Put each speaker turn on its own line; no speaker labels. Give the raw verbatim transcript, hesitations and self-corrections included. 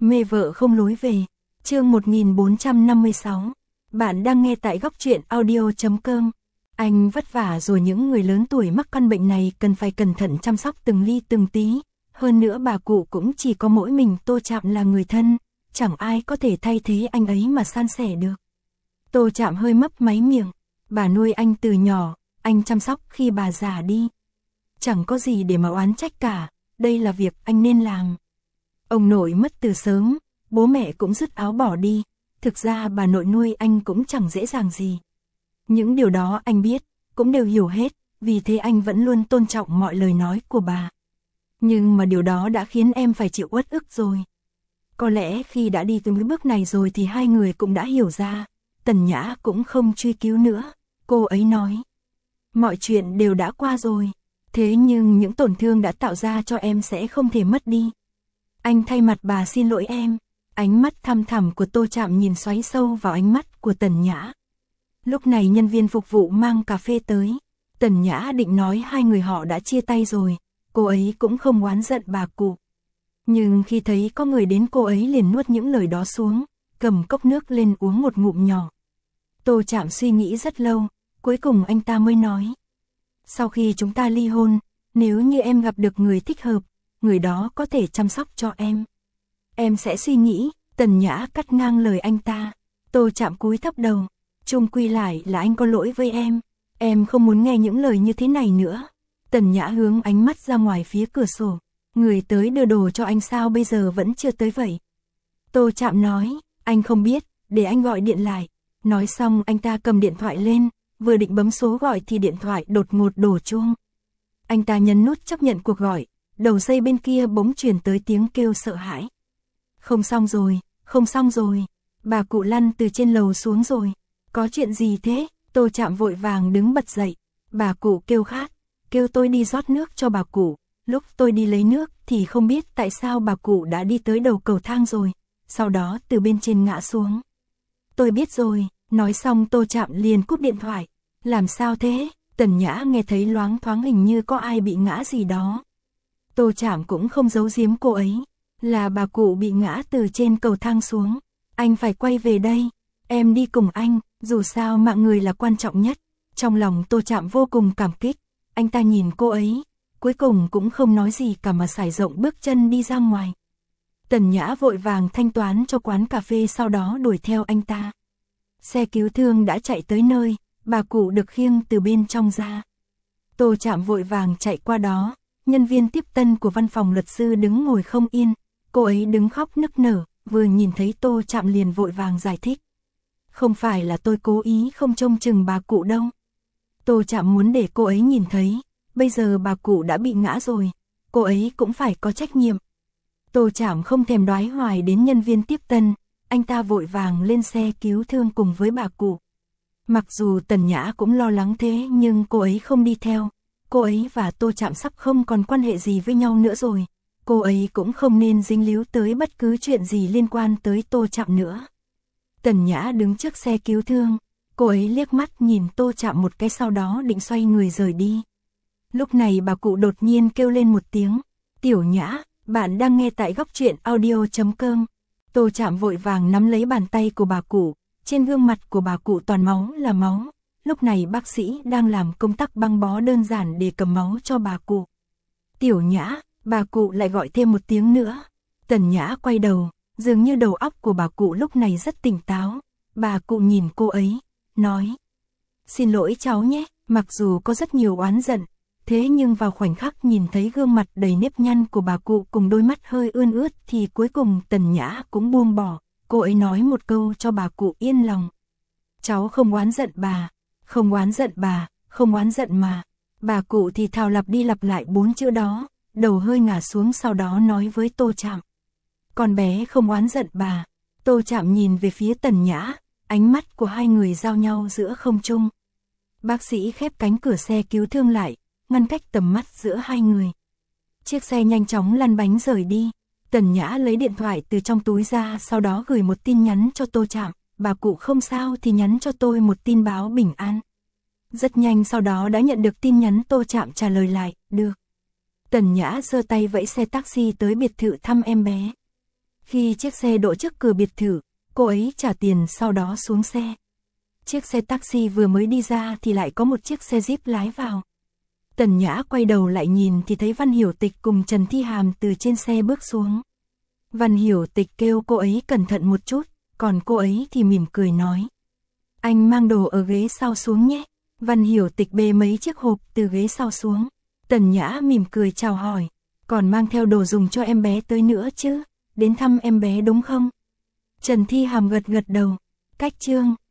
Mê vợ không lối về. Chương một nghìn bốn trăm năm mươi sáu. Bạn đang nghe tại góc truyện audio chấm com. Anh vất vả rồi, những người lớn tuổi mắc căn bệnh này cần phải cẩn thận chăm sóc từng ly từng tí. Hơn nữa bà cụ cũng chỉ có mỗi mình Tô Trạm là người thân, chẳng ai có thể thay thế anh ấy mà san sẻ được. Tô Trạm hơi mấp máy miệng. Bà nuôi anh từ nhỏ, anh chăm sóc khi bà già đi. Chẳng có gì để mà oán trách cả, đây là việc anh nên làm. Ông nội mất từ sớm, bố mẹ cũng dứt áo bỏ đi, thực ra bà nội nuôi anh cũng chẳng dễ dàng gì. Những điều đó anh biết, cũng đều hiểu hết, vì thế anh vẫn luôn tôn trọng mọi lời nói của bà. Nhưng mà điều đó đã khiến em phải chịu uất ức rồi. Có lẽ khi đã đi tới bước này rồi thì hai người cũng đã hiểu ra. Tần Nhã cũng không truy cứu nữa, cô ấy nói. Mọi chuyện đều đã qua rồi, thế nhưng những tổn thương đã tạo ra cho em sẽ không thể mất đi. Anh thay mặt bà xin lỗi em. Ánh mắt thăm thẳm của Tô Trạm nhìn xoáy sâu vào ánh mắt của Tần Nhã. Lúc này nhân viên phục vụ mang cà phê tới. Tần Nhã định nói hai người họ đã chia tay rồi, cô ấy cũng không oán giận bà cụ. Nhưng khi thấy có người đến, cô ấy liền nuốt những lời đó xuống, cầm cốc nước lên uống một ngụm nhỏ. Tô Trạm suy nghĩ rất lâu, cuối cùng anh ta mới nói. Sau khi chúng ta ly hôn, nếu như em gặp được người thích hợp, người đó có thể chăm sóc cho em. Em sẽ suy nghĩ. Tần Nhã cắt ngang lời anh ta. Tô Trạm cúi thấp đầu. Chung quy lại là anh có lỗi với em. Em không muốn nghe những lời như thế này nữa. Tần Nhã hướng ánh mắt ra ngoài phía cửa sổ. Người tới đưa đồ cho anh sao bây giờ vẫn chưa tới vậy? Tô Trạm nói. Anh không biết, để anh gọi điện lại. Nói xong anh ta cầm điện thoại lên, vừa định bấm số gọi thì điện thoại đột ngột đổ chuông. Anh ta nhấn nút chấp nhận cuộc gọi. Đầu dây bên kia bỗng truyền tới tiếng kêu sợ hãi. Không xong rồi, không xong rồi. Bà cụ lăn từ trên lầu xuống rồi. Có chuyện gì thế? Tô Trạm vội vàng đứng bật dậy. Bà cụ kêu khát, kêu tôi đi rót nước cho bà cụ. Lúc tôi đi lấy nước thì không biết tại sao bà cụ đã đi tới đầu cầu thang rồi, sau đó từ bên trên ngã xuống. Tôi biết rồi. Nói xong Tô Trạm liền cúp điện thoại. Làm sao thế? Tần Nhã nghe thấy loáng thoáng hình như có ai bị ngã gì đó. Tô Trạm cũng không giấu giếm cô ấy. Là bà cụ bị ngã từ trên cầu thang xuống. Anh phải quay về đây. Em đi cùng anh, dù sao mạng người là quan trọng nhất. Trong lòng Tô Trạm vô cùng cảm kích. Anh ta nhìn cô ấy, cuối cùng cũng không nói gì cả mà sải rộng bước chân đi ra ngoài. Tần Nhã vội vàng thanh toán cho quán cà phê, sau đó đuổi theo anh ta. Xe cứu thương đã chạy tới nơi, bà cụ được khiêng từ bên trong ra. Tô Trạm vội vàng chạy qua đó. Nhân viên tiếp tân của văn phòng luật sư đứng ngồi không yên. Cô ấy đứng khóc nức nở, vừa nhìn thấy Tô Trạm liền vội vàng giải thích. Không phải là tôi cố ý không trông chừng bà cụ đâu. Tô Trạm muốn để cô ấy nhìn thấy, bây giờ bà cụ đã bị ngã rồi, cô ấy cũng phải có trách nhiệm. Tô Trạm không thèm đoái hoài đến nhân viên tiếp tân, anh ta vội vàng lên xe cứu thương cùng với bà cụ. Mặc dù Tần Nhã cũng lo lắng thế nhưng cô ấy không đi theo. Cô ấy và Tô Trạm sắp không còn quan hệ gì với nhau nữa rồi. Cô ấy cũng không nên dính líu tới bất cứ chuyện gì liên quan tới Tô Trạm nữa. Tần Nhã đứng trước xe cứu thương. Cô ấy liếc mắt nhìn Tô Trạm một cái, sau đó định xoay người rời đi. Lúc này bà cụ đột nhiên kêu lên một tiếng. Tiểu Nhã, bạn đang nghe tại góc truyện audio chấm com. Tô Trạm vội vàng nắm lấy bàn tay của bà cụ. Trên gương mặt của bà cụ toàn máu là máu. Lúc này bác sĩ đang làm công tác băng bó đơn giản để cầm máu cho bà cụ. Tiểu Nhã, bà cụ lại gọi thêm một tiếng nữa. Tần Nhã quay đầu, dường như đầu óc của bà cụ lúc này rất tỉnh táo. Bà cụ nhìn cô ấy, nói. Xin lỗi cháu nhé, mặc dù có rất nhiều oán giận, thế nhưng vào khoảnh khắc nhìn thấy gương mặt đầy nếp nhăn của bà cụ cùng đôi mắt hơi ươn ướt thì cuối cùng Tần Nhã cũng buông bỏ. Cô ấy nói một câu cho bà cụ yên lòng. Cháu không oán giận bà. Không oán giận bà, không oán giận mà. Bà cụ thì thào lặp đi lặp lại bốn chữ đó, đầu hơi ngả xuống, sau đó nói với Tô Trạm. Con bé không oán giận bà. Tô Trạm nhìn về phía Tần Nhã, ánh mắt của hai người giao nhau giữa không trung. Bác sĩ khép cánh cửa xe cứu thương lại, ngăn cách tầm mắt giữa hai người. Chiếc xe nhanh chóng lăn bánh rời đi. Tần Nhã lấy điện thoại từ trong túi ra, sau đó gửi một tin nhắn cho Tô Trạm. Bà cụ không sao thì nhắn cho tôi một tin báo bình an. Rất nhanh sau đó đã nhận được tin nhắn, Tô Trạm trả lời lại, được. Tần Nhã giơ tay vẫy xe taxi tới biệt thự thăm em bé. Khi chiếc xe đỗ trước cửa biệt thự, cô ấy trả tiền sau đó xuống xe. Chiếc xe taxi vừa mới đi ra thì lại có một chiếc xe Jeep lái vào. Tần Nhã quay đầu lại nhìn thì thấy Văn Hiểu Tịch cùng Trần Thi Hàm từ trên xe bước xuống. Văn Hiểu Tịch kêu cô ấy cẩn thận một chút, còn cô ấy thì mỉm cười nói. Anh mang đồ ở ghế sau xuống nhé. Văn Hiểu Tịch bê mấy chiếc hộp từ ghế sau xuống. Tần Nhã mỉm cười chào hỏi. Còn mang theo đồ dùng cho em bé tới nữa chứ? Đến thăm em bé đúng không? Trần Thi Hàm gật gật đầu. Cách chương